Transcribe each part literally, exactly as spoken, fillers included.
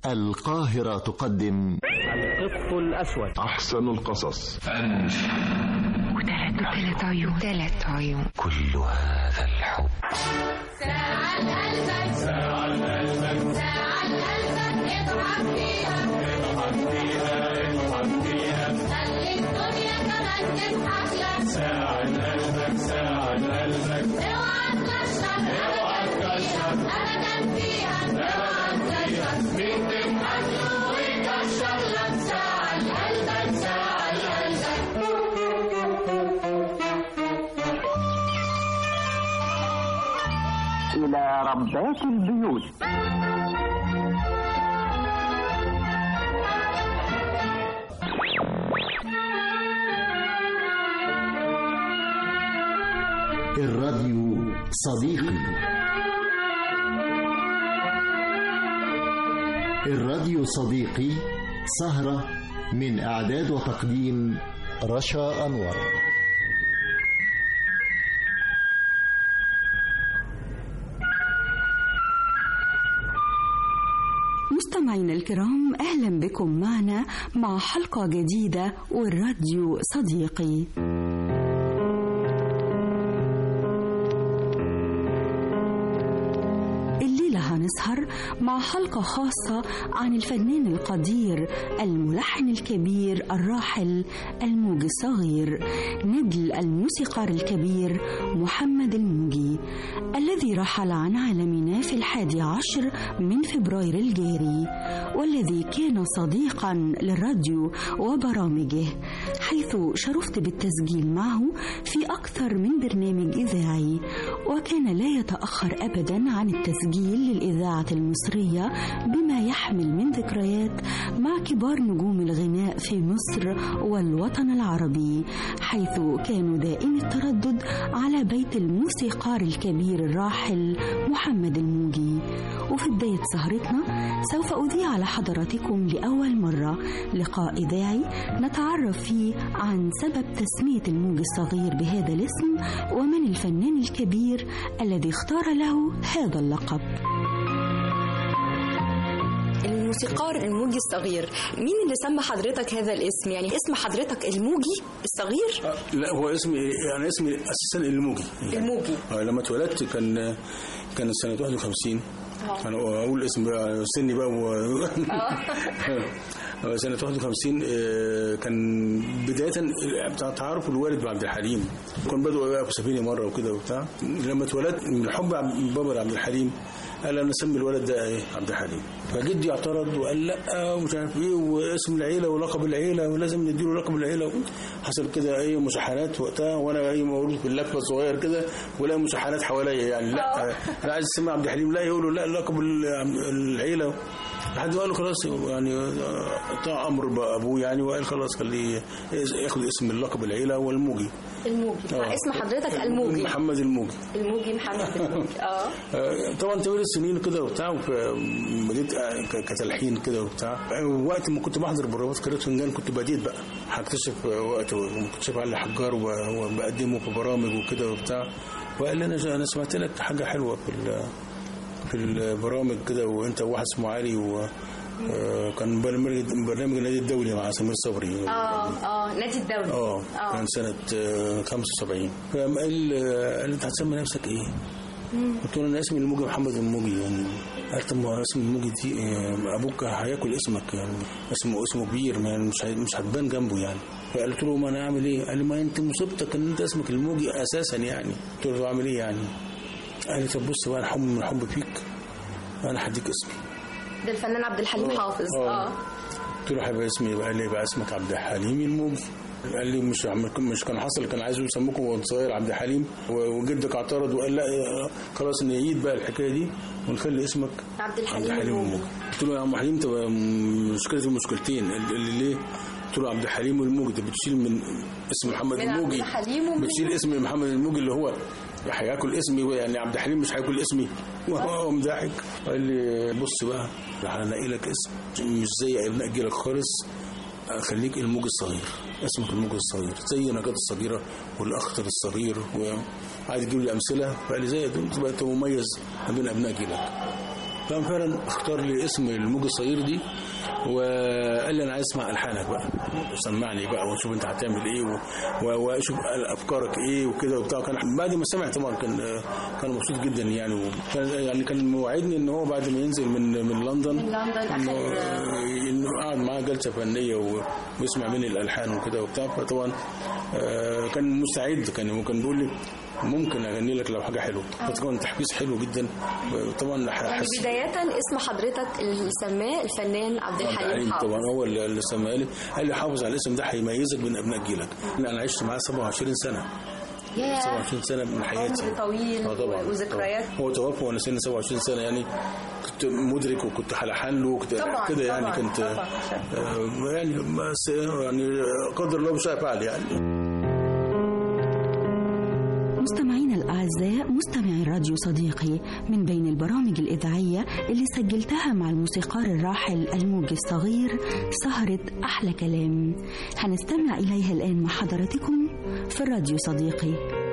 القاهرة تقدم القط الأسود، أحسن القصص، وثلاث عيون ثلاث عيون كل هذا الحب. ساعة قلبك ساعة قلبك ساعة قلبك اضحك فيها اضحك فيها اضحك فيها خلي الدنيا كمان تضحك لك. ساعة قلبك ساعة قلبك اوعى تكشر اوعى تكشر أبدا فيها اوعى تكشر مين تضحك له ويكشر لك. ساعة قلبك ساعة قلبك إلى ربات البيوت. الراديو صديقي. الراديو صديقي سهرة من إعداد وتقديم رشا أنور. مستمعينا الكرام، أهلا بكم معنا مع حلقة جديدة والراديو صديقي. هنسهر مع حلقة خاصة عن الفنان القدير الملحن الكبير الراحل الموجي الصغير، ندل الموسيقار الكبير محمد الموجي الذي رحل عن عالمنا في الحادي عشر من فبراير الجاري، والذي كان صديقا للراديو وبرامجه، حيث شرفت بالتسجيل معه في أكثر من برنامج إذاعي، وكان لا يتأخر أبدا عن التسجيل للإذاعة المصرية بما يحمل من ذكريات مع كبار نجوم الغناء في مصر والوطن العربي، حيث كانوا دائم التردد على بيت الموسيقار الكبير الراحل محمد الموجي. وفي بداية سهرتنا سوف أذيع على حضراتكم لأول مرة لقاء إذاعي نتعرف فيه عن سبب تسمية الموجي الصغير بهذا الاسم، ومن الفنان الكبير الذي اختار له هذا اللقب. الموسيقار الموجي الصغير، مين اللي سمى حضرتك هذا الاسم؟ يعني اسم حضرتك الموجي الصغير؟ آه لا، هو اسمي يعني اسمي اساسا الموجي. يعني الموجي آه لما اتولدت كان كان سنة واحد وخمسين. اه انا اقول اسم بقى سني بقى و... اه سنة واحد وخمسين. كان بداية تعرف الوالد بعبد الحليم، كان بدأوا بقى في سفينة مرة وكده وبتاع. لما اتولدت من حب بابا عبد الحليم قال انا اسمي الولد ده ايه عبد الحليم، فجدي اعترض وقال لا ومش عارف ايه واسم العيله ولقب العيله ولازم نديله لقب العيله. حصل كده ايه مشاحنات وقتها، وانا ايه مولود في اللفه صغير كده ولا مشاحنات حواليا يعني لا انا عايز اسمي عبد الحليم، لا يقولوا لا لقب العيله، لحد ما قالوا خلاص يعني طاع امر ابوه يعني، وقال خلاص خليه ياخد اسم اللقب العيله والموجي. الموجي آه. اسم حضرتك الموجي محمد الموجي. الموجي محمد الموجي. اه طبعا تولد سنين كده وبتاع، وبديت كتلحين كده وبتاع. وقت ما كنت بحضر بروفات قراءة فنجان كنت بديت بقى هكتشف وقت ومكتشف علي حجار وبقدمه في برامج وكده وبتاع، وقال لي انا انا سمعت لك حاجه حلوه في في البرامج كده، وانت واحد اسمه علي و كان برنامج برنامج النادي الدولي مع سمير صبري. اه اه نادي الدولي. اه كان سنه خمسة وسبعين. فقال قال انت هتسمي نفسك ايه؟ قلت له انا اسمي الموجي محمد الموجي. يعني قال طب ما اسم الموجي دي ابوك هياكل اسمك، يعني اسمه اسمه كبير يعني مش مش هتبان جنبه يعني. فقلت له ما انا اعمل ايه؟ قال لي ما انت مصيبتك ان انت اسمك الموجي اساسا يعني. قلت له اعمل ايه يعني؟ قال لي طب بص بقى، الحب من الحب فيك انا هديك اسمي. ده الفنان عبد الحليم أوه. حافظ. اه قلت له هيبقى اسمي، قال لي يبقى اسمك عبد الحليم الموجي. قال لي مش مش كان حصل كان عايزوا يسموكم وانت صغير عبد الحليم، وجدك اعترض وقال لا خلاص نعيد بقى الحكايه دي ونخلي اسمك عبد الحليم الموجي. قلت له يا عم حليم طب مشكلتي مشكلتين. اللي ليه؟ قلت له عبد الحليم الموجي انت بتشيل من اسم محمد الموجي، بتشيل اسم محمد الموجي اللي هو هياكل اسمي، يعني عبد الحليم مش هياكل اسمي. وهو مضحك قال لي بص بقى هنقي لك اسم مش زي ابن اجيلك خالص، خليك الموجي الصغير، اسمك الموجي الصغير زي نجاة الصغيرة والأخطر الصغير، وقعد يجيب لي أمثلة. فقال لي زي تبقى أنت مميز ما بين أبناء جيلك. فقام فعلا اختار لي اسم الموج الصغير دي، وقال لي انا عايز اسمع الحانك بقى، سمعني بقى وشوف انت هتعمل ايه واشوف افكارك ايه وكده وبتاع. كان بعد ما سمع طبعا كان كان مبسوط جدا يعني، وكان يعني كان موعدني ان هو بعد ما ينزل من من لندن من لندن انه قعد معاه جلسه فنيه ويسمع مني الالحان وكده وبتاع. فطبعا كان مستعد، كان ممكن بيقول لي ممكن اغني لك لو حاجه حلوه، فطبعا تحفيز حلو جدا طبعا. يعني بدايه اسم حضرتك اللي سماه الفنان عبد الحليم حافظ طبعا، هو اللي سماه لي، قال لي حافظ على الاسم ده هيميزك من ابناء جيلك. انا عشت معاه سبعة وعشرين سنه، سبعة وعشرين سنه من حياتي، عمر طويل وذكريات. هو توفى وانا سني سبعة وعشرين سنه، يعني كنت مدرك وكنت هلحن له كده يعني. كنت طبعًا. آه يعني بس يعني قدر الله وشاء فعل يعني. مستمعينا الأعزاء، مستمعي راديو صديقي، من بين البرامج الإذاعية اللي سجلتها مع الموسيقار الراحل الموجي الصغير سهرة أحلى كلام، هنستمع إليها الآن مع حضراتكم في الراديو صديقي.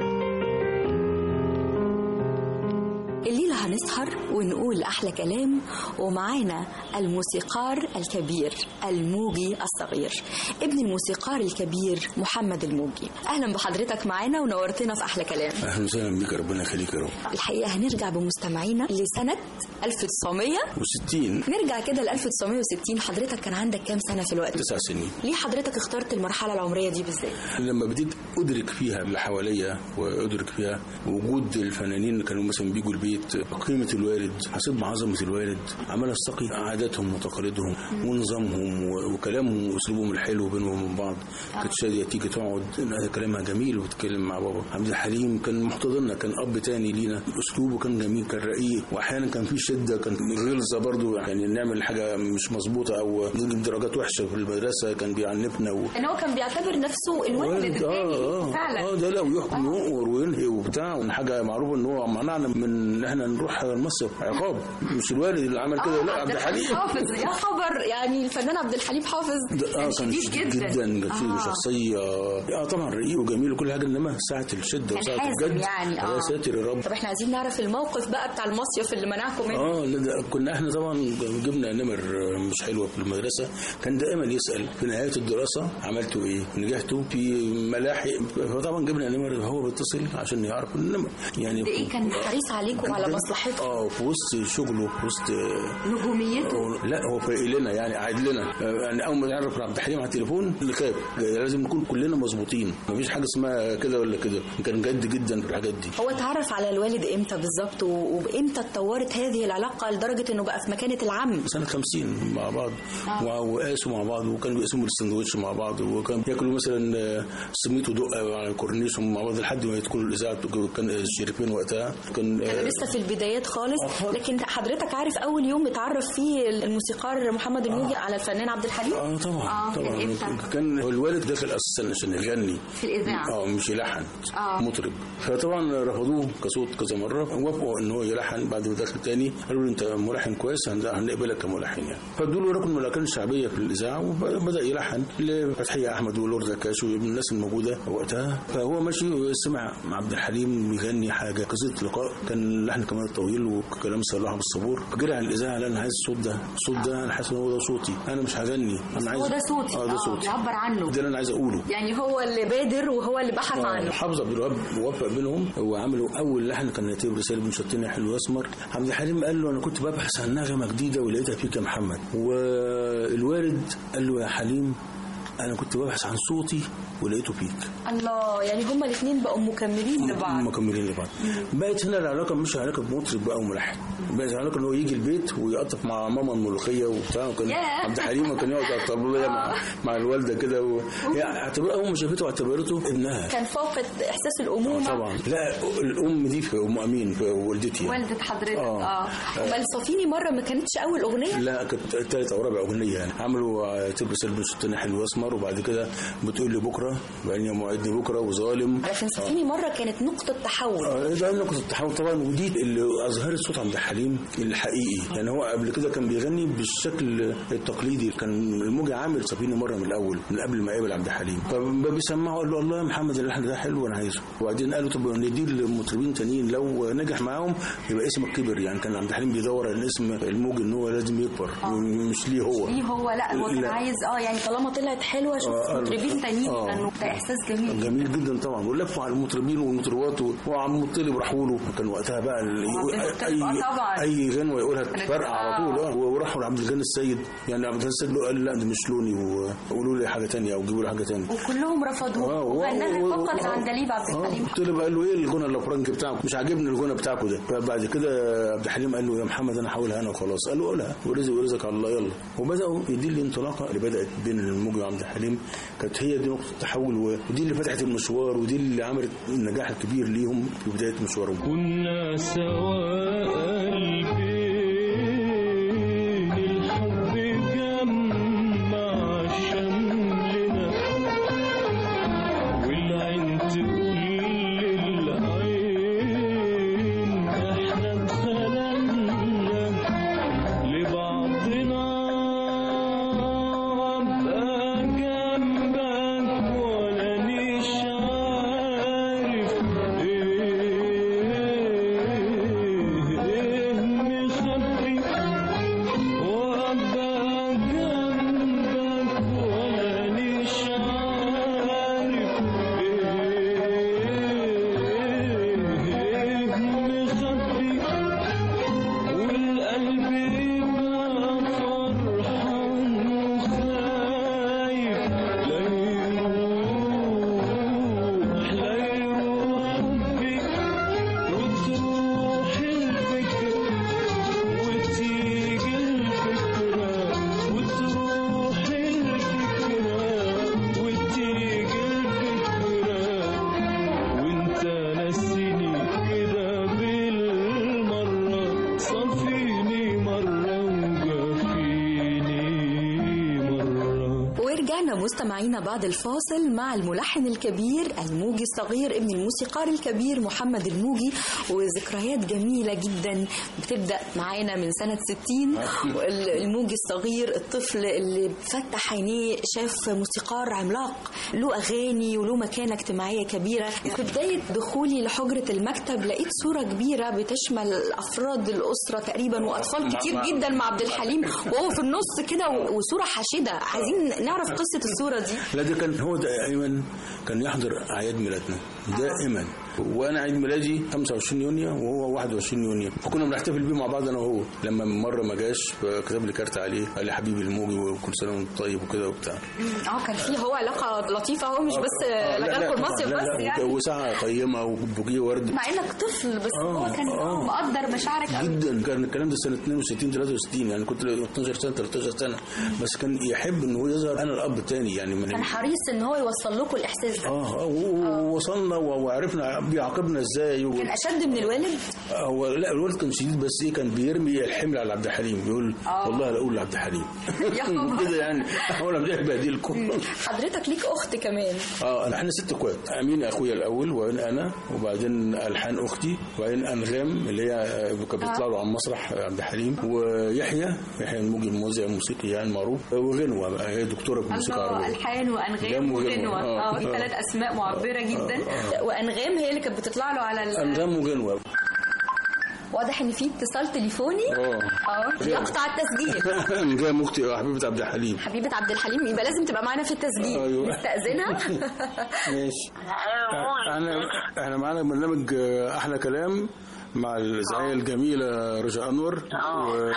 الليلة هنسهر ونقول أحلى كلام، ومعانا الموسيقار الكبير الموجي الصغير، ابن الموسيقار الكبير محمد الموجي. أهلا بحضرتك معانا ونورتنا في أحلى كلام. أهلا وسهلا بك، ربنا يخليك يا رب. الحقيقة هنرجع بمستمعينا لسنة ألف وتسعمية وستين. نرجع كده ل ألف وتسعمية وستين. حضرتك كان عندك كام سنة في الوقت؟ تسع سنين. ليه حضرتك اخترت المرحلة العمرية دي بالذات؟ لما بديت أدرك فيها اللي حواليا وأدرك فيها وجود الفنانين اللي كانوا مثلا بيجوا البيت، قيمة الوالد، حسيت بعظمة الوالد، عمال استقي عاداتهم وتقاليدهم ونظامهم وكلامهم واسلوبهم الحلو بينهم وبين بعض. كانت شادية تيجي تقعد كلامها جميل وتتكلم مع بابا. عبد الحليم كان محتضننا، كان اب تاني لينا، اسلوبه كان جميل، كان رقيق، واحيانا كان في شده، كان غلظه برضو، يعني نعمل حاجه مش مظبوطه او نجيب درجات وحشه في المدرسه كان بيعنفنا و... ان هو كان بيعتبر نفسه الوالد الثاني. اه فعلا اه ده لو يحكم يؤمر وينهي وبتاع، حاجه معروفه ان هو منعنا من ان احنا نروح المصيف عقاب، مش الوالد اللي عمل كده. لا، عبد الحليم حافظ يا خبر، يعني الفنان عبد الحليم حافظ اه كان شديد جدا، جدا آه. شخصيه اه طبعا رقيق وجميل وكل حاجه، انما ساعه الشده وساعه الجد يعني اه يا ساتر يا رب. طب احنا عايزين نعرف الموقف بقى بتاع المصيف اللي منعكم منه. اه كنا احنا طبعا جبنا نمر مش حلوه في المدرسه، كان دائما يسال في نهايه الدراسه عملتوا ايه، نجحتوا في ملاحق، فطبعا جبنا نمر، هو بيتصل عشان يعرف النمر يعني. ده ايه كان حريص عليكم وعلى مصلحتكم؟ اه في وسط شغله، في وسط نجوميته. لا هو فايق لنا يعني، قاعد لنا يعني. اول ما نعرف عبد الحليم على التليفون نخاف، لازم نكون كلنا مظبوطين، مفيش حاجه اسمها كده ولا كده. كان جد جدا في الحاجات دي. هو اتعرف على الوالد امتى بالظبط، وامتى اتطورت هذه العلاقه لدرجه انه بقى في مكانه العم؟ سنه خمسين مع بعض آه. وقاسوا مع بعض، وكانوا بيقسموا السندوتش مع بعض، وكانوا ياكلوا مثلا سميت ودقه على الكورنيش مع بعض لحد ما يدخلوا الاذاعه. كان الشريفين وقتها كان كانوا لسه في البدايات خالص. آه. لكن حضرتك عارف اول يوم اتعرف فيه الموسيقار محمد الموجي آه. على الفنان عبد الحليم؟ اه طبعا آه. طبعا كان, كان الوالد داخل اساسا عشان يغني في الاذاعه اه مش يلحن آه. مطرب. فطبعا رفضوه كصوت كذا مره، وافقوا ان هو يلحن. بعد ما دخل تاني قالوا له انت ملحن كويس، هنقبلك كملحن يعني. فادوا له ركن من الاركان الشعبيه في الاذاعه، وبدا يلحن لفتحيه احمد ولورده كاش والناس الموجوده وقتها. فهو ماشي سمع عبد الحليم يغني حاجه، قصيده لقاء، كان اللحن كمان طويل وكلام صلاح بالصبور. جري على الاذاعه قال انا عايز الصوت ده، الصوت ده انا حاسس ان هو ده صوتي، انا مش هغني، انا عايز هو ده صوتي. اه ده صوتي يعبر عنه، ده اللي انا عايز اقوله. يعني هو اللي بادر وهو اللي بحث آه. عنه. حافظ عبد الوهاب ووفق بينهم وعملوا اول لحن كان يتيب رساله من شطين حلو اسمر. عبد الحليم قال له انا كنت ببحث عن نغمه جديده ولقيتها فيك يا محمد. والوالد قال له يا حليم انا كنت ببحث عن صوتي ولقيته فيك. الله، يعني هما الاثنين بقوا مكملين لبعض. مكملين لبعض. بقت هنا العلاقه مش علاقه بمطرب بقى وملحن، بقت علاقه ان هو يجي البيت ويقطف مع ماما الملوخيه وبتاع. وكان عبد الحليم كان يقعد على الطبليه مع مع الوالده كده و... اعتبر اول ما شافته اعتبرته ابنها. كان فاقد احساس الامومه. آه طبعا. لا الام دي في ام امين في والدتي يعني. والده حضرتك اه, آه. بل صفيني مره ما كانتش اول اغنيه، لا كانت ثالث او رابع اغنيه يعني. عملوا تبرس البس التاني حلو اسمر القمر، وبعد كده بتقول لي بكره، وبعدين موعدني بكره، وظالم. لكن سفيني مره كانت نقطه تحول. اه ده نقطه التحول طبعا، ودي اللي اظهرت صوت عبد الحليم الحقيقي. يعني هو قبل كده كان بيغني بالشكل التقليدي، كان الموجي عامل سفيني مره من الاول من قبل ما يقابل عبد الحليم، فبيسمعه قال له الله يا محمد اللحن ده حلو وانا عايزه. وبعدين قالوا طب نديه لمطربين تانيين لو نجح معاهم يبقى اسمك كبر. يعني كان عبد الحليم بيدور على اسم الموجي ان هو لازم يكبر، مش ليه هو ليه هو لا هو كان عايز اه يعني طالما طلعت حلوه شوف آه مطربين تانيين آه لانه ده احساس جميل جميل جدا طبعا. ولفوا على المطربين والمطربات، وعم مطلب راحوا له، كان وقتها بقى اي اي غنوه يقولها فرقع على طول. اه وراحوا لعبد الغني السيد، يعني عبد الغني السيد قال لا ده مش لوني وقولوا لي حاجه ثانيه او جيبوا لي حاجه ثانيه، وكلهم رفضوه. اه وغناها فقط لعندليب عبد الحليم. قلت له قال له ايه الغنى الافرنجي بتاعكم مش عاجبني الغنى بتاعكم ده. فبعد كده عبد الحليم قال له يا محمد انا هقولها انا وخلاص. قال له قولها ورزق ورزقك على الله يلا. وبداوا دي الانطلاقه اللي بدات بين الموجي وعبد الحليم، كانت هي دي نقطه التحول، ودي اللي فتحت المشوار، ودي اللي عملت النجاح الكبير ليهم في بدايه مشوارهم. كنا سواء قلبي الحب جمع شملنا، والعين تقول للعين احنا انخلقنا لبعضنا، ابقى جنبك ولا نيش عارف ايه مخبي، وابقى جنبك ولا نيش عارف ايه مخبي، والقلب يبقى فرحان وخايف لا يروح لا يروح حبي، وتروح الفكرة وتيجي الفكرة، وتروح الفكرة وتيجي الفكرة، وانت نسيني كده بالمرة، صفيني مرة وجافيني مرة. ورجعنا مستمعينا بعد الفاصل مع الملحن الكبير الموجي الصغير ابن الموسيقار الكبير محمد الموجي، وذكريات جميلة جدا بتبدأ معانا من سنة ستين. الموجي الصغير الطفل اللي فتح عينيه شاف موسيقار عملاق له أغاني وله مكانة اجتماعية كبيرة. في بداية دخولي لحجرة المكتب لقيت صورة كبيرة بتشمل أفراد الأسرة تقريبا وأطفال كتير جدا مع عبد الحليم وهو في النص كده، وصورة حاشدة. عايزين نعرف قصة الصورة دي. لا ده كان هو دائما كان يحضر أعياد ميلادنا دائما، وانا عيد ميلادي خمسة وعشرين يونيو وهو واحد وعشرين يونيو، فكنا بنحتفل بيه مع بعض انا وهو. لما مره ما جاش كتب لي كارت عليه قال لي حبيبي الموجي وكل سنه وانت طيب وكده وبتاع. اه كان فيه هو علاقه لطيفه، هو مش بس لجالكم المصيف بس يعني، وساعه قيمه وبوكيه ورد مع انك طفل بس آه هو كان آه مقدر مشاعرك جدا. كان الكلام ده سنه اثنين وستين ثلاثة وستين، يعني كنت اتناشر سنه ثلاثة عشر سنه، بس كان يحب ان هو يظهر انا الاب الثاني يعني من كان حريص ان هو يوصل لكم الاحساس ده. اه ووصلنا وعرفنا بيعاقبنا ازاي. كان اشد من الوالد. هو لا الوالد كان شديد، بس ايه كان بيرمي الحمل على عبد الحليم، بيقول آه. والله لا اقول لعبد الحليم كده يعني احاول ابدا بهديلكم. حضرتك ليك اخت كمان؟ اه احنا ست اخوات، امين اخويا الاول وبعدين انا وبعدين الحان اختي وبعدين انغام اللي هي كانت بتطلع له على المسرح عبد الحليم، ويحيى يحيى الموجي الموزع الموسيقي يعني معروف، وغنوه بقى هي دكتوره في الموسيقى العربيه. الحان وانغام وغنوه اه دي ثلاث اسماء معبره جدا. آه. وانغام هي اللي كانت بتطلع له على انغام وغنوه. واضح ان في اتصال تليفوني اه اه يقطع التسجيل. انغام اختي حبيبه عبد الحليم. حبيبه عبد الحليم يبقى لازم تبقى معانا في التسجيل. ايوه نستأذنها. ماشي. احنا احنا معانا برنامج احلى كلام مع الإذاعية الجميلة رجاء أنور و...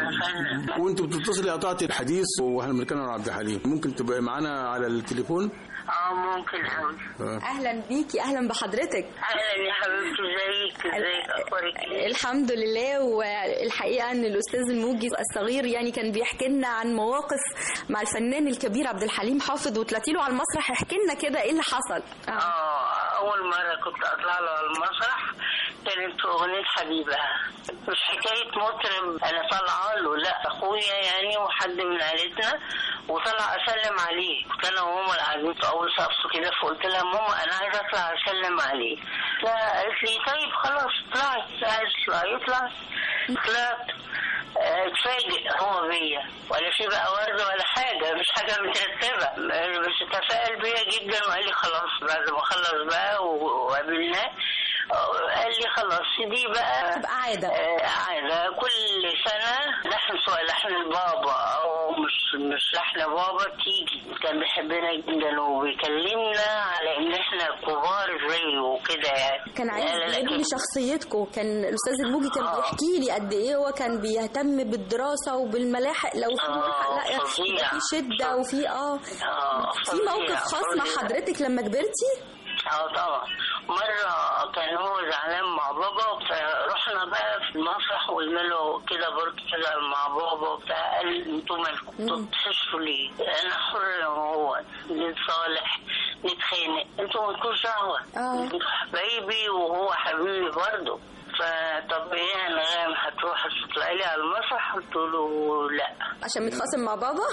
وانت بتتصلي قطعتي الحديث واحنا بنتكلم عن عبد الحليم، ممكن تبقى معانا على التليفون؟ اه ممكن قوي. اهلا بيكي. اهلا بحضرتك. اهلا يا حبيبتي، ازيك ازيك اخبارك ايه؟ الحمد لله. والحقيقه ان الاستاذ الموجي الصغير يعني كان بيحكي لنا عن مواقف مع الفنان الكبير عبد الحليم حافظ، وطلعتي له على المسرح. احكي لنا كده ايه اللي حصل. اه اول مره كنت اطلع له على المسرح كانت أغنية حبيبة، مش حكاية مطرب أنا طالعة له، لا أخويا يعني وحد من عائلتنا وطلع أسلم عليه. كان وماما قاعدين في أول سقف كده، فقلت لها ماما أنا عايزة أطلع أسلم عليه. لا قالت لي طيب خلاص اطلعي، عايز تطلعي اطلعي. طلعت اتفاجئ هو بيا، ولا في بقى ورد ولا حاجة، مش حاجة مترتبة، بس تفائل بيا جدا وقال لي خلاص بعد ما خلص بقى وقابلناه قال لي خلاص دي بقى تبقى عادة عادة كل سنة لحن، سواء لحن البابا أو مش مش لحن بابا تيجي. كان بيحبنا جدا وبيكلمنا على إن إحنا كبار زيه وكده يعني. كان عايز يبني شخصيتكم. كان الأستاذ الموجي كان آه. بيحكي لي قد إيه هو كان بيهتم بالدراسة وبالملاحق، لو في ملحق لا في شدة وفي آه, آه في موقف خاص مع حضرتك لما كبرتي؟ اه طبعا. مرة كان هو زعلان مع بابا، فرحنا بقى في المسرح وقلنا له كده برضه كده مع بابا وبتاع، قال انتوا مالكم انتوا بتحسوا ليه؟ انا حر وهو نتصالح نتخانق، انتوا مالكوش دعوة، انتوا حبايبي وهو حبيبي برضه. فطب ايه انا هتروح تطلعي لي على المسرح؟ قلت له لا عشان متخاصم مع بابا.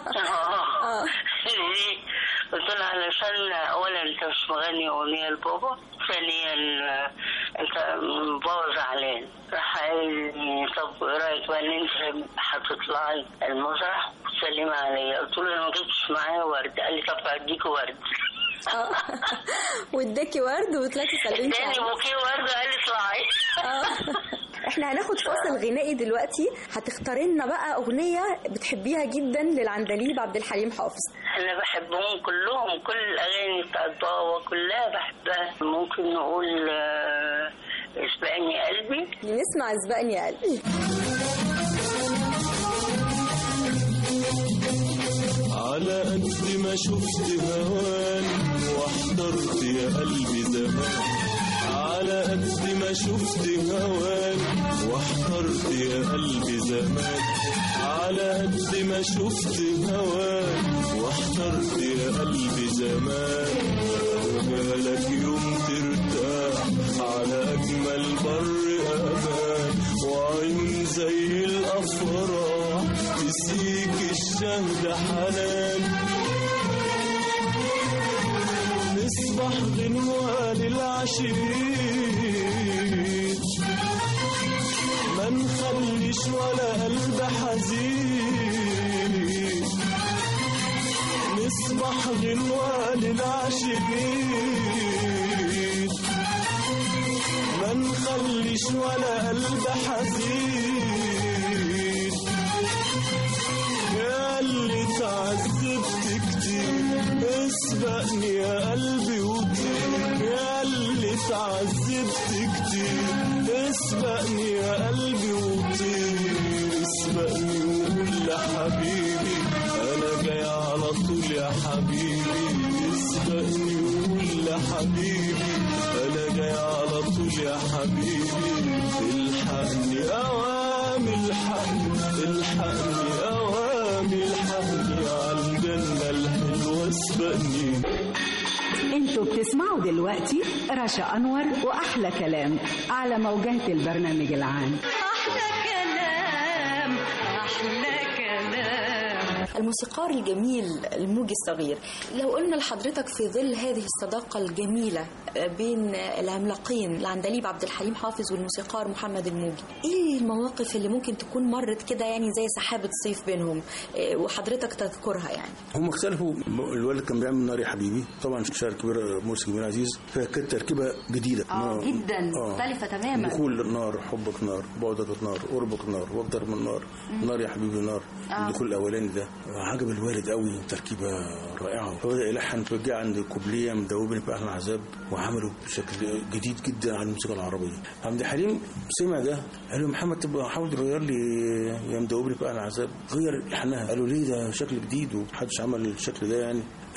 اه ليه؟ قلت له علشان اولا انت مش مغني اغنيه لبابا، ثانيا انت بابا زعلان. راح قال لي طب ايه رايك بقى ان انت هتطلعي المسرح وتسلمي عليا؟ قلت له انا ما جبتش معايا ورد. قال لي طب هديكي ورد. اه واداكي ورد وطلعتي سلمتي اداني بوكيه ورد قال لي اطلعي. احنا هناخد فاصل غنائي دلوقتي، هتختاري لنا بقى اغنيه بتحبيها جدا للعندليب عبد الحليم حافظ. انا بحبهم كلهم، كل الاغاني بتاعت بابا كلها بحبها. ممكن نقول اسبقني قلبي. نسمع اسبقني قلبي. على قد ما شفت هوان واحترت يا قلبي زمان، على قد ما شفت هوان واحترت يا قلبي زمان، على قد ما شفت هوان واحترت يا قلبي زمان. وجالك يوم ترتاح على أجمل بر أمان، وعيون زي الأفراح تسيك الشهد حنان. نصبح غنوة للعشيق ما نخليش ولا قلب حزين، نصبح غنوة للعشيق ما نخليش ولا قلب حزين. يا اللي تعذبت كتير اسبقني يا قلبي وطير، يا اللي تعذبت كتير اسبقني يا قلبي وطير. اسبقني وقول لحبيبي انا جاي على طول يا حبيبي. اسبقني وقول لحبيبي انا جاي على طول يا حبيبي. الحقني اوام الحقني الحقني اوام الحقني عالجنة الحلوة اسبقني. انتوا بتسمعوا دلوقتي رشا أنور وأحلى كلام على موجات البرنامج العام. أحلى كلام أحلى كلام. الموسيقار الجميل الموجي الصغير، لو قلنا لحضرتك في ظل هذه الصداقة الجميلة بين العملاقين العندليب عبد الحليم حافظ والموسيقار محمد الموجي، ايه المواقف اللي ممكن تكون مرت كده يعني زي سحابة صيف بينهم وحضرتك تذكرها؟ يعني هم اختلفوا. الولد كان بيعمل نار يا حبيبي، طبعا شاعر كبير مرسي كبير عزيز، فكانت تركيبه جديده اه جدا مختلفه آه. تماما. دخول النار، حبك نار، بعدك نار، قربك نار، واكتر من نار، نار يا حبيبي نار. آه. الدخول الاولاني ده عجب الوالد قوي، تركيبه رائعه. فبدا يلحن، فجاء عند كوبليه مدوبني في اهل العذاب وعمله بشكل جديد جدا على الموسيقى العربيه. عبد الحليم سمع ده قال له محمد تبقى حاول تغير لي يا مدوبني في اهل العذاب، غير لحنها. قالوا ليه ده شكل جديد ومحدش عمل الشكل ده يعني.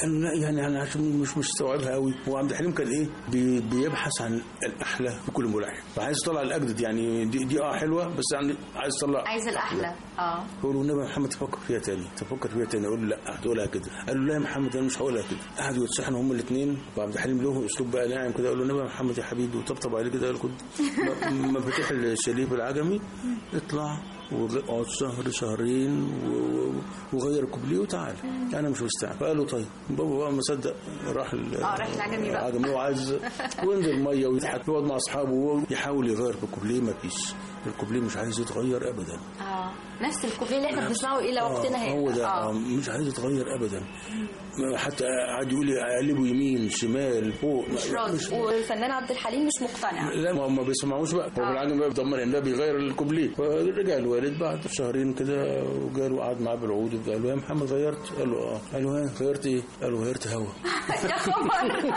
قال له لا يعني انا عشان مش مستوعبها قوي. هو عبد الحليم كان ايه بي بيبحث عن الاحلى في كل ملحن، فعايز يطلع الاجدد يعني دي, دي اه حلوه بس يعني عايز يطلع عايز الاحلى. اه يقول له النبي محمد تفكر فيها تاني تفكر فيها تاني. اقول له لا هتقولها كده. قال له لا يا محمد انا مش هقولها كده. قعدوا يتشحنوا هم الاثنين وعبد الحليم له اسلوب بقى ناعم كده. قال له النبي محمد يا حبيبي وطبطب عليه كده. قال له مفاتيح الشريف العجمي اطلع واقعد شهر شهرين وغير كوبليه وتعال انا مش مستعد. فقال له طيب بابا بقى ما صدق راح اه راح العجمي بقى العجمي وعايز وينزل الميه ويضحك يقعد مع اصحابه ويحاول يغير في الكوبليه. ما فيش الكوبليه مش عايز يتغير ابدا. اه نفس الكوبليه اللي احنا بنسمعه الى وقتنا هذا. هو ده آه. مش عايز يتغير ابدا. حتى قعد يقول لي اقلبه يمين شمال فوق مش راضي. والفنان عبد الحليم مش مقتنع. لا ما ما بيسمعوش بقى. هو بالعجم بقى بيدمر ان ده بيغير الكوبليه. فرجع الوالد بعد شهرين كده وجاله وقعد معاه بالعود وقال له يا محمد غيرت؟ قال له اه. قال له ها غيرت ايه؟ قال له غيرت هوا. يا خبر.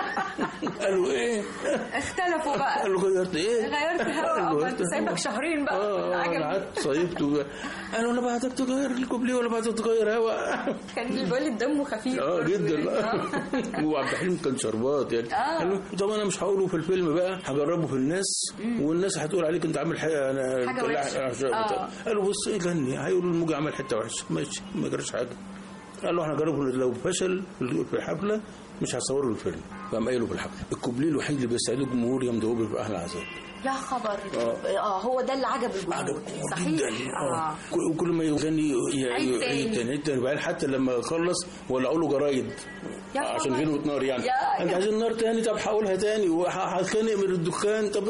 قال له ايه؟ اختلفوا بقى. قال له غيرت ايه؟ غيرت هوا. انت سايبك شهرين بقى. اه قعدت صيفته. قال له انا بعدك تغير الكوبليه ولا بعدك تغير هوا؟ كان الوالد دمه خفيف. اه جدا. هو عبد الحليم كان شربات يعني. قال له طب انا مش هقوله في الفيلم بقى هجربه في الناس والناس هتقول عليك انت عامل حاجه انا حاجه وحشه. قال له بص ايه غني هيقولوا الموجي عمل حته وحشه ماشي ما جراش حاجه. قال له احنا هنجربه لو فشل في الحفله مش هصور له الفيلم. فقام قايله في الحفله الكوبليه الوحيد اللي بيسعده الجمهور يا مدوب في احلى عذاب. يا خبر. اه, آه هو ده اللي عجب الجمهور صحيح. اه وكل ما يغني يعيد تاني تاني حتى لما يخلص ولعوا له جرايد عشان غنوة نار يعني انت عايزين نار تاني طب هقولها تاني وهتخانق من الدخان. طب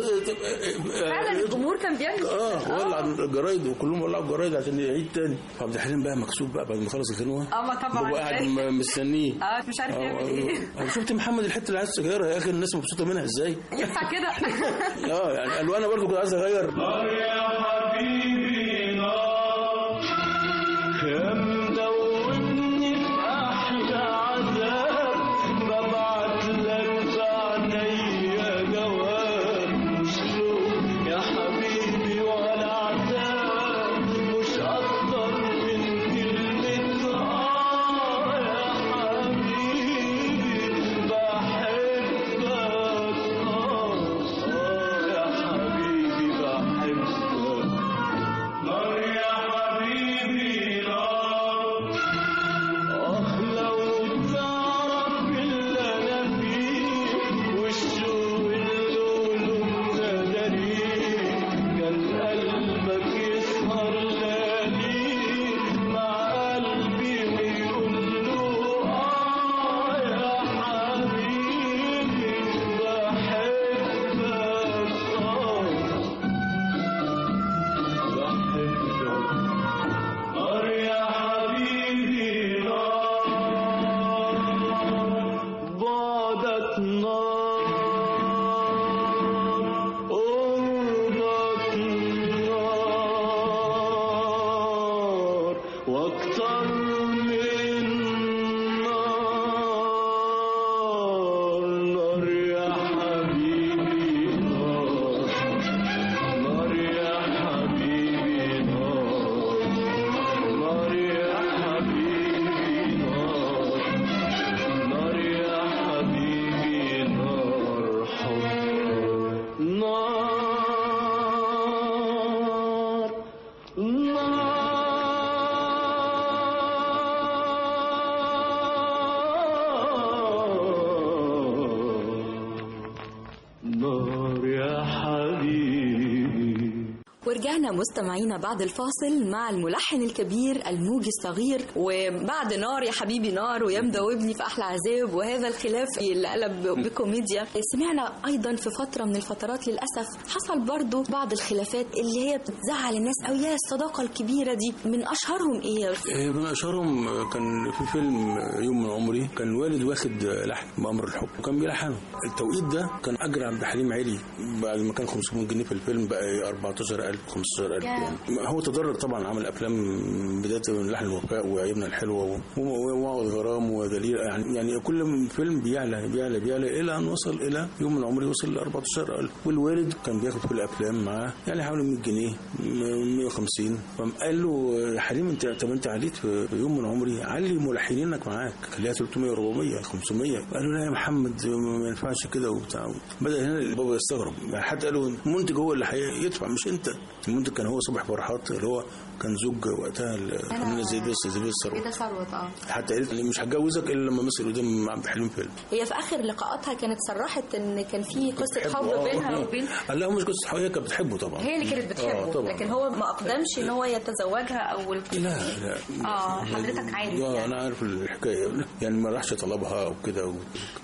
فعلا الجمهور كان بيعمل اه ولع الجرايد وكلهم ولعوا الجرايد عشان يعيد تاني. فعبد الحليم بقى مكسوف بقى بعد ما خلص الغنوه. اه ما طبعا هو قاعد مستنيه اه مش عارف يعمل ايه. شفت محمد الحته اللي عايز تغيرها يا اخي الناس مبسوطه منها ازاي. ينفع كده. اه يعني قالوا انا برضو كنت عايز اغير. نار يا حبيبي نار يا مدوبني في احلى عذاب ببعت لك في عينيا جواب مش لوم يا حبيبي ولا عذاب مش اكتر من كلمة اه يا حبيبي بحبك اه يا حبيبي بحبك. نار يا حبيبي نار اه لو تعرف اللي انا فيه والشوق اللي مداريه كان قلبك يسهر ليالي مع قلبي ويقول له اه يا حبيبي بحبك اه بحبك. نار يا حبيبي نار بعدك نار قربك نار واكتر من نار. نار يا حبيبي نار نار يا حبيبي نار نار يا حبيبي نار نار يا حبيبي نار حب نار نار يا حبيبي. ورجعنا مستمعينا بعد الفاصل مع الملحن الكبير الموجي الصغير. وبعد نار يا حبيبي نار ويا مدوبني في احلى عذاب وهذا الخلاف اللي قلب بكوميديا سمعنا ايضا في فتره من الفترات للاسف حصل برضو بعض الخلافات اللي هي بتزعل الناس او يا الصداقه الكبيره دي. من اشهرهم ايه؟ من اشهرهم كان في فيلم يوم من عمري كان الوالد واخد لحن بأمر الحب وكان بيلحنه. التوقيت ده كان اجر عبد الحليم عالي بعد ما كان خمسمية جنيه في الفيلم بقى أربعتاشر ألف خمسمية أربعتاشر ألف يعني. هو تدرج طبعا، عمل افلام بدايه من لحن الوفاء وعيبنا الحلوه وموعد غرام ودليل، يعني يعني كل فيلم بيعلى بيعلى بيعلى الى ان وصل الى يوم من عمري وصل ل أربعتاشر ألف. والوالد كان بياخد في الافلام معاه يعني حوالي مية جنيه مية وخمسين. فقال له حليم انت طب انت عليت في يوم من عمري، علي ملحنينك معاك، خليها ثلاثمية وأربعمية خمسمية. قال له لا يا محمد ما ينفعش كده وبتاع. بدا هنا البابا يستغرب، حتى قالوا المنتج هو اللي هيدفع مش انت. المنتج كان هو صبحي فرحات اللي هو كان زوج وقتها الفنانه زي بس زي بس ثروت. اه حتى قالت لي مش هتجوزك الا لما مثل قدام عبد الحليم فيلم. هي في اخر لقاءاتها كانت صرحت ان كان في قصه حب بينها وبين. قال لها مش قصه حب، هي كانت بتحبه طبعا، هي اللي كانت بتحبه. آه لكن هو ما اقدمش ان هو يتزوجها او لا لا اه حضرتك عارف يعني. يعني. انا عارف الحكايه يعني، ما راحش طلبها او كده.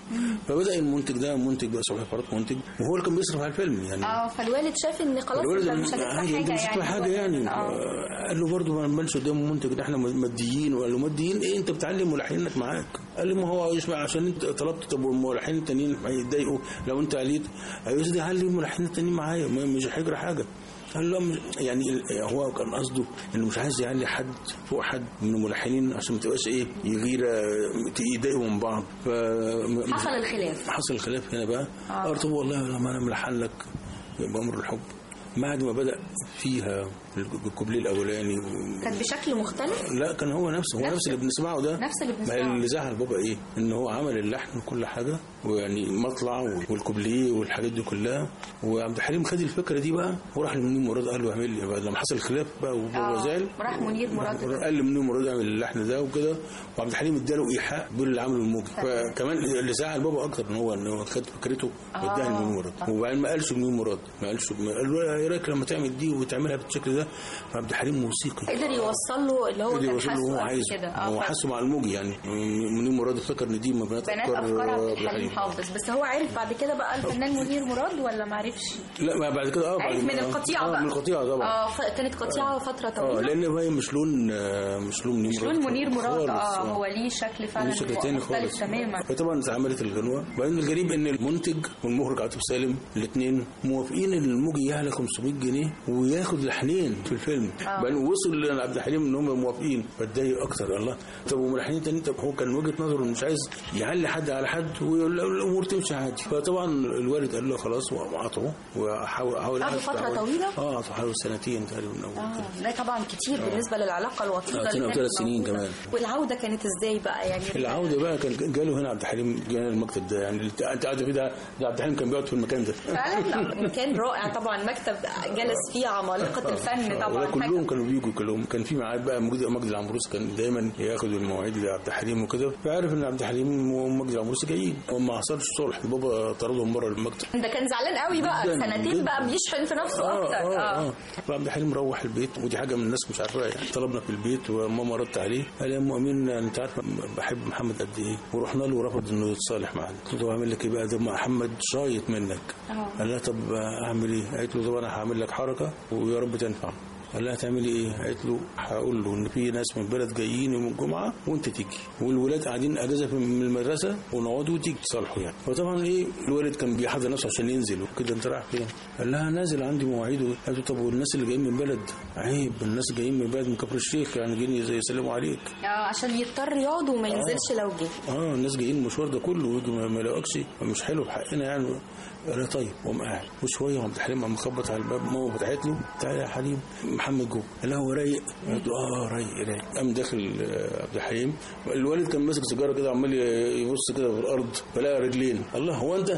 فبدا المنتج ده منتج بقى صبحي فرات منتج، وهو اللي كان بيصرف على الفيلم يعني. اه فالوالد شاف ان خلاص انت مش هتدفع حاجه يعني حاجه يعني. قال له برضه ما نبانش قدام المنتج ده احنا ماديين. وقال له ماديين ايه، انت بتعلم ملحنينك معاك. قال لي ما هو يسمع عشان انت طلبت. طب الملحنين التانيين هيتضايقوا لو انت عليت. ايوه دي علي الملحنين التانيين معايا مش هيجرى حاجه. قال له يعني هو كان قصده انه مش عايز يعلي حد فوق حد من الملحنين عشان ما تبقاش ايه يغيره يضايقوا من بعض. ف حصل الخلاف حصل الخلاف هنا بقى. قلت له والله لما انا ملحن لك بأمر الحب بعد ما بدأ فيها الكوبليه الاولاني كان بشكل مختلف. لا كان هو نفسه هو نفس, نفس اللي بنسمعه ده، نفس اللي بنسمعه. ما اللي زعل بابا ايه ان هو عمل اللحن وكل حاجه ويعني مطلع والكوبليه والحاجات دي كلها. وعبد الحليم خد الفكره دي بقى وراح لمنير مراد قال له اعمل لي بقى. لما حصل الخلاف بقى وبابا زعل راح منير مراد قال لمنير مراد اعمل اللحن ده وكده. وعبد الحليم اداله ايحاء بيقول اللي عمله الموجي. فكمان اللي زعل بابا اكتر ان هو ان هو خد فكرته واداها لمنير مراد. وبعدين ما قالش منير مراد ما قالش قال له ايه رايك لما تعمل دي وتعملها بالشكل ده. فعبد الحليم موسيقي قدر يوصل له اللي هو كان حاسه كده. هو حاسه مع الموجي يعني. منير مراد افتكر ان دي بنات افكار عبد الحليم حافظ. بس هو عرف بعد كده بقى الفنان منير مراد ولا ما عرفش؟ لا ما بعد كده اه عرف من القطيعه آه بقى. من القطيعه طبعا. اه كانت قطيعه آه. فتره طويله. اه لان هي مش لون مش لون منير مراد. مش لون منير مراد اه هو ليه شكل فعلا مختلف تماما. فطبعا اتعملت الغنوه. بعدين الغريب ان المنتج والمخرج عاطف سالم الاثنين موافقين ان الموجي يعلى خمسمية جنيه وياخد لحنين في الفيلم. آه. بعدين وصل لعبد الحليم ان هم موافقين فاتضايق اكتر. الله طب وملحنين تاني. طب هو كان وجهه نظره مش عايز يعلي حد على حد والامور تمشي عادي. فطبعا الوالد قال له خلاص وقطعه وحاول حاول قعد فتره طويله اه حوالي سنتين تقريبا او اه ده طبعا كتير آه. بالنسبه للعلاقه الوطيده اللي ثلاث سنين كمان. والعوده كانت ازاي بقى يعني؟ العوده بقى كان جاله هنا عبد الحليم جانا المكتب ده يعني انت قاعد فيه ده عبد الحليم كان بيقعد في المكان ده فعلا. مكان رائع طبعا. مكتب جلس فيه عمالقه الفن طبعا. كلهم كانوا بيجوا كلهم. كان في معاد بقى مجدي العمروسي كان دايما ياخد المواعيد لعبد الحليم وكده. فعرف ان عبد الحليم ومجدي العمروسي جايين وما حصلش صلح. بابا طردهم بره المكتب. ده كان زعلان قوي بقى سنتين بقى بيشحن في نفسه آه اكتر. اه اه فعبد الحليم روح البيت ودي حاجه من الناس مش عارفاها يعني. طلبنا في البيت وماما ردت عليه قال يا ام امين انت عارفه بحب محمد قد ايه. ورحنا له ورفض انه يتصالح معانا. قلت له اعمل لك ايه بقى ده محمد شايط منك. أوه. قال لها طب اعمل ايه؟ قالت له طب انا هعمل لك حركه ويا رب تنفع. قال لها هتعملي ايه؟ قالت له هقول له ان في ناس من البلد جايين يوم الجمعه وانت تيجي والولاد قاعدين اجازه من المدرسه ونقعدوا وتيجي تصالحوا يعني. فطبعا ايه الولد كان بيحضر نفسه عشان ينزل وكده. انت رايح فين؟ قال لها نازل عندي مواعيد. قالت له طب والناس اللي جايين من البلد عيب الناس جايين من البلد من كفر الشيخ يعني جايين زي يسلموا عليك. اه عشان يضطر يقعد وما ينزلش آه. لو جه. اه الناس جايين المشوار ده كله ويجي ما يلاقوكش مش حلو في حقنا يعني. قال طيب وقام قاعد وشويه وعبد الحليم قام مخبط على الباب. ماما فتحت له تعالى يا حليم محمد جوه. قال له هو رايق؟ قالت له اه رايق رايق. قام داخل عبد الحليم. الوالد كان ماسك سيجاره كده عمال يبص كده في الارض فلقى رجلين. الله هو انت؟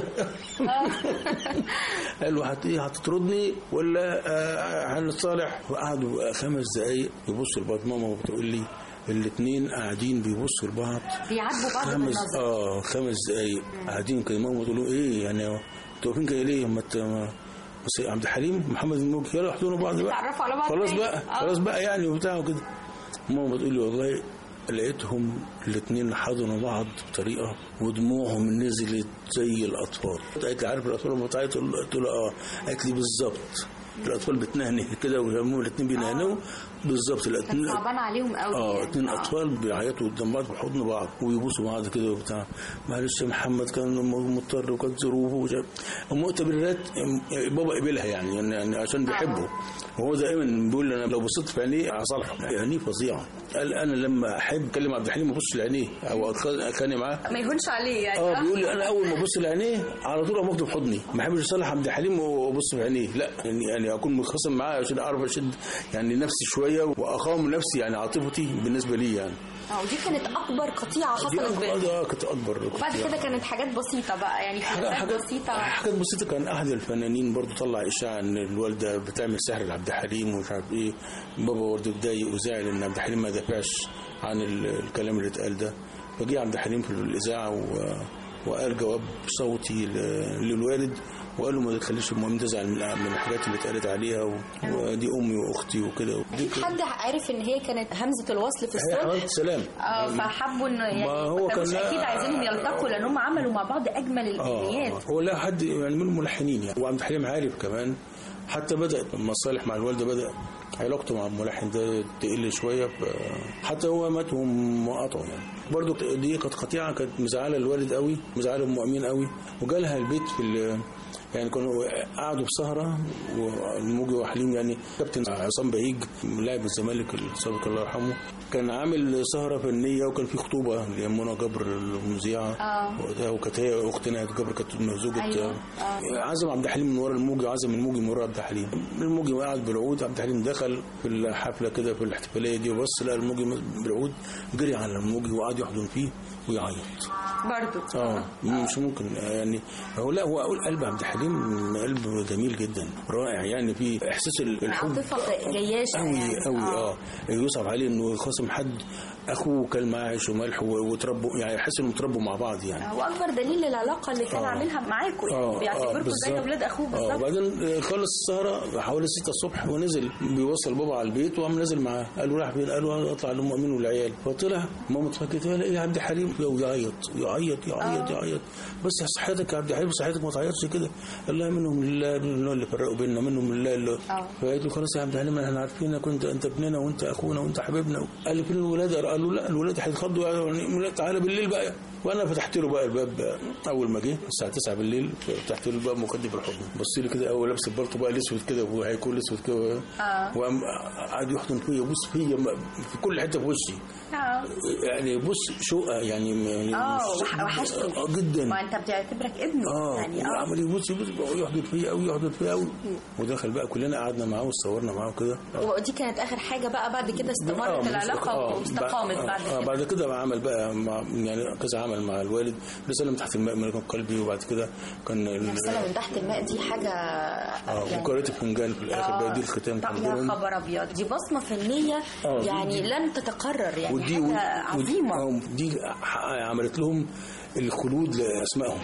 قال له هت ايه هتطردني ولا هنتصالح؟ وقعدوا خمس دقايق يبصوا لبعض. ماما بتقول لي الاثنين قاعدين بيبصوا لبعض بيعاتبوا بعض خمس اه خمس دقايق قاعدين كده. ماما بتقول له ايه يعني انتوا واقفين كده ليه؟ ما بس عبد الحليم محمد الموجي يلا احضنوا بعض بقى تعرفوا على بعض خلاص بقى خلاص بقى يعني وبتاع وكده. ماما بتقول لي والله لقيتهم الاثنين حضنوا بعض بطريقه ودموعهم نزلت زي الاطفال. قالت لي عارف الاطفال لما بتعيطوا؟ قلت لها اه. قالت لي بالظبط الاطفال بتنهنه كده وهم الاثنين بينهنوا بالظبط. كان صعبان عليهم قوي. اه اتنين يعني. اطفال بيعيطوا قدام بعض بحضن بعض ويبوسوا بعض كده وبتاع. معلش يا محمد كان مضطر وكانت ظروفه وشاب. المعتبرات بابا قبلها يعني يعني عشان بيحبه. وهو دائما بيقول انا لو بصيت في عينيه هصالحه. عينيه فظيعه. قال انا لما احب اكلم عبد الحليم ابص لعينيه او اتخانق معاه ما يهونش عليه يعني. اه بيقول لي انا اول ما ابص لعينيه على طول امضي في حضني. ما احبش اصالح عبد الحليم وابص في عينيه، لا يعني يعني اكون متخاصم معاه عشان اعرف اشد يعني نفسي شويه واقاوم نفسي يعني عاطفتي بالنسبه لي يعني. اه ودي كانت اكبر قطيعه حصلت بينهم. اه كانت اكبر. وبعد كده كانت حاجات بسيطه بقى يعني حاجات بسيطه حاجات بسيطه. كان احد الفنانين برضو طلع اشاعه ان الوالده بتعمل سحر لعبد الحليم ومش عارف ايه. بابا برضو اتضايق وزعل ان عبد الحليم ما دافعش عن الكلام اللي اتقال ده. فجه عبد الحليم في الاذاعه و... وقال جواب صوتي للوالد وقال له ما تخليش المهم تزعل من الحاجات اللي اتقالت عليها ودي امي واختي وكده. في حد عارف ان هي كانت همزه الوصل في الصلح؟ هي سلام. اه فحبوا انه يعني ما هو كان اكيد عايزينهم يلتقوا لان هم عملوا مع بعض اجمل الامنيات. آه هو لا حد يعني من الملحنين يعني. وعبد الحليم عارف كمان حتى بدأ لما صالح مع الوالده بدأ علاقته مع الملحن ده تقل شويه. حتى هو مات وهم وقطعوا يعني. برضو دي كانت قطيعه كانت مزعله الوالد قوي مزعله ام امين قوي. وجالها البيت في يعني كانوا قعدوا بسهره والموجي وحليم يعني. كابتن عصام بهيج لاعب الزمالك السابق الله يرحمه كان عامل سهره فنيه وكان في خطوبه لمنى جبر المذيعه اه وكانت هي اختنا جبر كانت زوجة. أيوة. آه. عزم عبد الحليم من ورا الموجي وعزم الموجي من ورا عبد الحليم. الموجي قاعد بالعود. عبد الحليم دخل في الحفله كده في الاحتفاليه دي وبص لقى الموجي بالعود جري على الموجي وقعد يحضن فيه ويعيط برضه. اه مش ممكن يعني. هو لا هو اقول قلب عبد الحليم قلب جميل جدا رائع يعني. في احساس الحب عاطفه جياشه قوي يعني. قوي اه, آه. يصعب عليه انه يخاصم حد اخوه كل معاه عيش وملح وتربوا يعني يحس انهم تربوا مع بعض يعني. هو اكبر دليل للعلاقه اللي كان آه. عاملها معاكم يعني. آه. بيعتبركم زي اولاد اخوه بالظبط. اه وبعدين خلص السهره حوالي ستة الصبح ونزل بيوصل بابا على البيت وقام نازل معاه. قالوا راح فين؟ قالوا اطلع لام امين والعيال. فطلع ماما فكرت ايه عبد الحليم ويعيط يعيط يعيط يعيط بس صحتك يا عبد الحليم صحتك ما تعيطش كده. قال لها منهم لله اللي فرقوا بيننا منهم لله اللي فقالت له خلاص يا عبد الحليم احنا عارفينك كنت انت ابننا وانت اخونا وانت حبيبنا. قال لي فين الولاد؟ قالوا لا الولاد هيتخضوا يعني تعالى بالليل بقى. وانا فتحت له بقى الباب اول ما جه الساعه تسعة بالليل. فتحت له الباب مخدي في الحضن. بص لي كده اول لابس البلطو بقى الاسود كده وهيكون الاسود كده اه وقام قعد يحضن فيا يبص فيا في كل حته في وشي اه يعني بص شوقه يعني يعني اه وحشتني اه جدا. ما انت بتعتبرك ابنه اه يعني اه عمال يبص يبص يحضن فيا قوي يحضن فيا قوي. ودخل بقى كلنا قعدنا معاه وصورنا معاه كده. ودي كانت اخر حاجه بقى بعد كده استمرت العلاقه واستقامت بعد كده. اه بعد كده عمل بقى مع يعني كذا عمل مع الوالد. رسالة من تحت الماء من قلبي. وبعد كده كان رسالة من تحت الماء دي حاجة اه يعني وقارئة الفنجان في الآخر بقى دي الختام. يا خبر أبيض. دي بصمة فنية يعني لن تتكرر يعني ودي حاجة عظيمة. ودي عملت لهم الخلود لأسمائهم.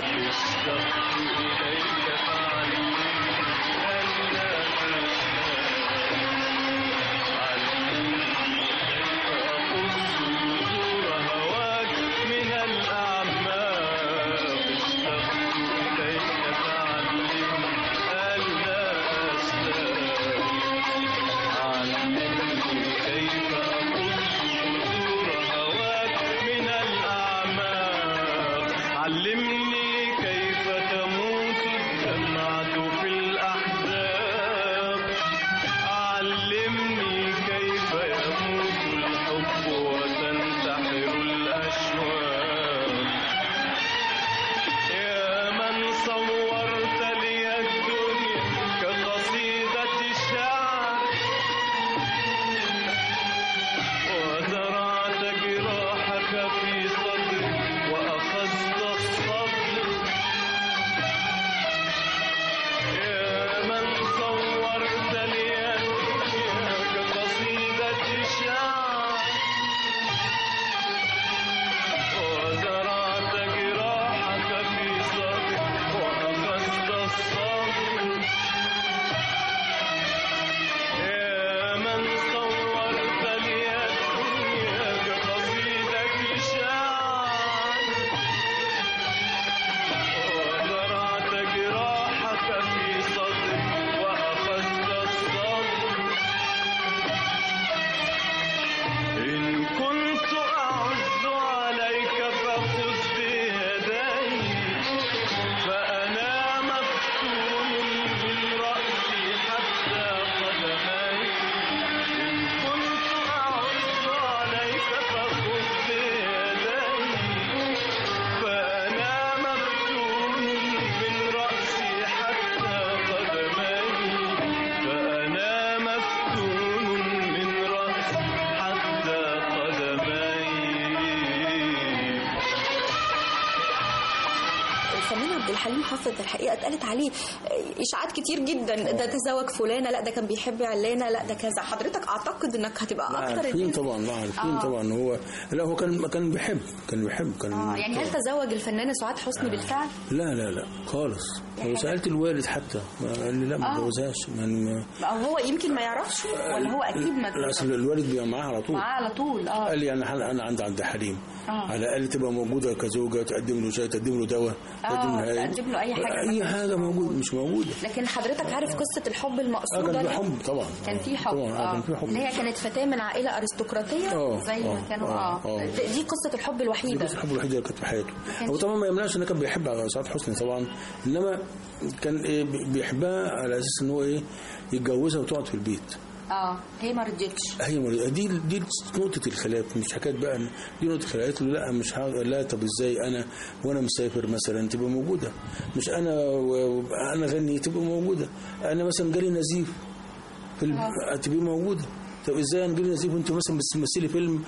الفنان عبد الحليم حافظ الحقيقه اتقالت عليه اشاعات كتير جدا، ده تزوج فلانه، لا ده كان بيحب علانه، لا ده كذا. حضرتك اعتقد انك هتبقى اكتر عارفين طبعا. لا عارفين آه. طبعا. هو لا هو كان كان بيحب كان بيحب كان آه. يعني هل تزوج الفنانه سعاد حسني بالفعل؟ لا لا لا خالص. وسالت الوالد حتى قال لي لا ما اتجوزهاش. يعني او هو يمكن ما يعرفش ولا هو اكيد ما لا الوالد بيبقى معاه على طول معاه على طول. اه قال لي انا انا عند عبد الحليم آه. على الاقل تبقى موجوده كزوجه، تقدم له شاي، تقدم له دواء، تقدم له تقدم له اي حاجه اي حاجه موجود مش موجوده. لكن حضرتك عارف قصه الحب المقصوده؟ كان في حب طبعا. كان في حب طبعا. كان في حب. اللي هي كانت فتاه من عائله ارستقراطيه زي ما كانوا اه, آه. دي قصه الحب الوحيده. دي قصه الحب الوحيده اللي كانت في حياته. هو طبعا ما يمنعش انه كان بيحب سعاد حسني طبعا، انما كان إيه بيحبها على اساس ان هو ايه يتجوزها وتقعد في البيت. اه هي ما رضيتش. هي ما دي دي نقطه الخلاف، مش حكايه بقى دي نقطه الخلاف. له لا مش ها... لا طب ازاي انا وانا مسافر مثلا تبقى موجوده، مش انا و... انا غني تبقى موجوده، انا مثلا جالي نزيف في ال... تبقى موجوده. طب ازاي انا جالي نزيف وانت مثلا بتمثلي فيلم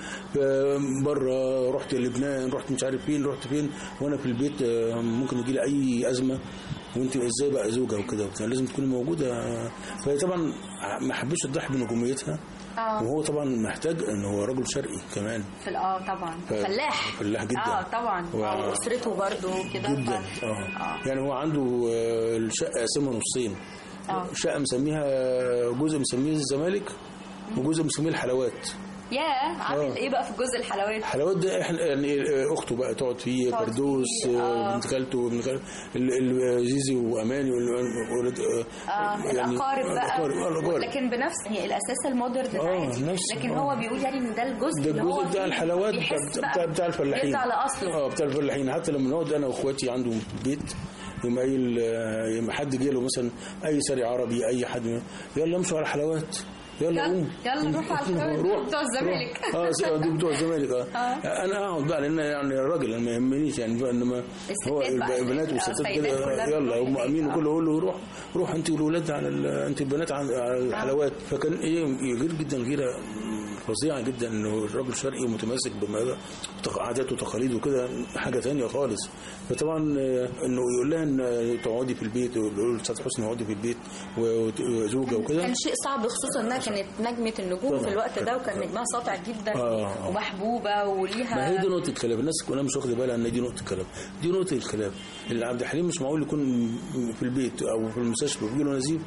بره، رحت لبنان، رحت مش عارف فين، رحت فين، وانا في البيت ممكن يجي لي اي ازمه وانت ازاي بقى زوجه وكده، لازم تكوني موجوده. فهي طبعا ما حبش تضحي بنجوميتها. آه. وهو طبعا محتاج ان هو رجل شرقي كمان في اه طبعا ف... فلاح فلاح جدا اه طبعا و... واسرته برضه كده جدا ف... آه. اه يعني هو عنده الشقه قسمها نصين. آه. شقه مسميها جزء مسميه الزمالك وجزء مسميه الحلوات. ياه عامل ايه بقى في جزء الحلوات؟ الحلوات ده احنا يعني اخته بقى تقعد فيه، فردوس بنت خالته وابن خالته زيزي واماني ولد اه يعني الاقارب بقى، لكن بنفس هي الاساس المودرن اه لكن هو بيقول يعني ان ده الجزء ده الجزء بتاع الحلوات بتاع بتاع الفلاحين، بيرجع لاصله. اه بتاع الفلاحين. حتى لما نقعد انا واخواتي عنده بيت يوم قايل يوم حد جه له مثلا اي ساري عربي اي حد، يلا امشوا على الحلوات، يلا قوم يلا نروح على الحلوات بتوع الزمالك. اه دي بتوع الزمالك. اه انا اقعد بقى لان يعني الراجل ما يهمنيش يعني، انما هو البنات والستات كده يلا هم امين وكله يقول له روح روح انت والولاد على انت البنات على الحلوات. فكان ايه غير جدا غيره فظيعه جدا انه الراجل شرقي متمسك بعاداته وتقاليده وكده حاجه ثانيه خالص. فطبعا انه يقول لها ان تقعدي في البيت ويقول لاستاذ حسني اقعدي في البيت وزوجه وكده كان شيء صعب، خصوصا انها كانت نجمه النجوم طبعا في الوقت ده، وكان نجمها ساطع جدا آه. ومحبوبه وليها. ما هي دي نقطه الخلاف، الناس كلها مش واخده بالها ان دي نقطه الخلاف، دي نقطه الخلاف. اللي عبد الحليم مش معقول يكون في البيت او في المستشفى بيجي له نزيف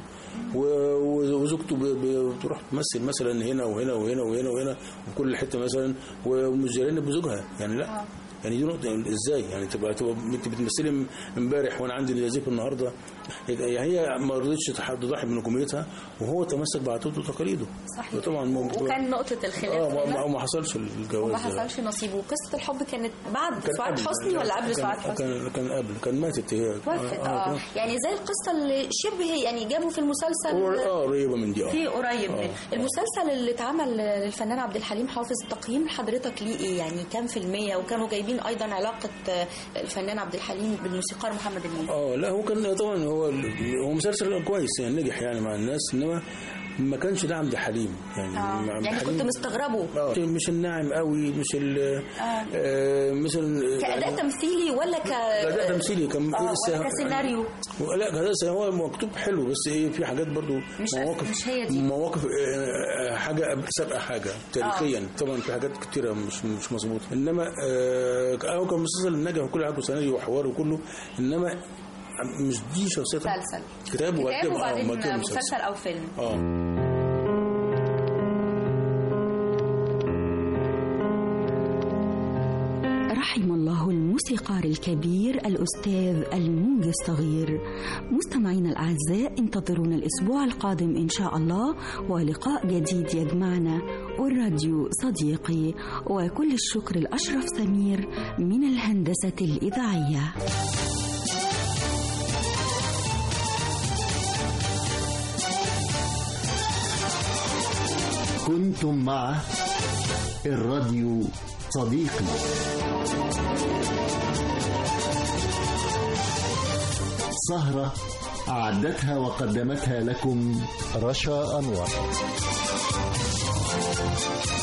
وزوجته بتروح تمثل مثلا هنا وهنا وهنا وهنا وهنا وفي كل حته مثلا ومش جايين بزوجها يعني لا آه. يعني دي نقطه ازاي يعني تبقى تبقى انت بتمثلي امبارح وانا عندي نزيف النهارده. يعني هي ما رضتش تضحي بنجوميتها وهو تمسك بعاداته وتقاليده. صحيح. طبعا وكان نقطه الخلاف اه وما حصلش الجواز وما حصلش نصيب. وقصه الحب كانت بعد سعاد حسني ولا قبل سعاد حسني؟ كان كان قبل كان ماتت هي وفت اه, آه. يعني زي القصه اللي شبه يعني جابوا في المسلسل اه قريبه من دي اه في قريب آه. المسلسل اللي اتعمل للفنان عبد الحليم حافظ، تقييم حضرتك ليه ايه يعني كام في المية؟ وكانوا جايبين ايضا علاقه الفنان عبد الحليم بالموسيقار محمد الموجي. اه لا هو كان طبعا هو هو مسلسل كويس يعني نجح يعني مع الناس، انما ما كانش ده عبد الحليم يعني آه. يعني كنت مستغربه آه. مش الناعم قوي مش ال آه. آه مثلا كأداء يعني تمثيلي ولا ك كأداء تمثيلي كم آه. كسيناريو لا كده هو مكتوب حلو بس ايه في حاجات برضو مش مواقف مش هي دي مواقف آه حاجه سابقه حاجه تاريخيا آه. طبعا في حاجات كتيره مش مش مظبوطه، انما آه هو كان مسلسل نجح وكل حاجه سيناريو وحوار وكله، انما مش دي شخصيه مسلسل كتاب وبعدين آه مسلسل او فيلم اه رحم الله الموسيقار الكبير الأستاذ الموجي الصغير. مستمعينا الأعزاء انتظرونا الأسبوع القادم إن شاء الله ولقاء جديد يجمعنا والراديو صديقي. وكل الشكر لأشرف سمير من الهندسة الإذاعية. كنتم مع الراديو صديقي. سهرة أعدتها وقدمتها لكم رشا أنور.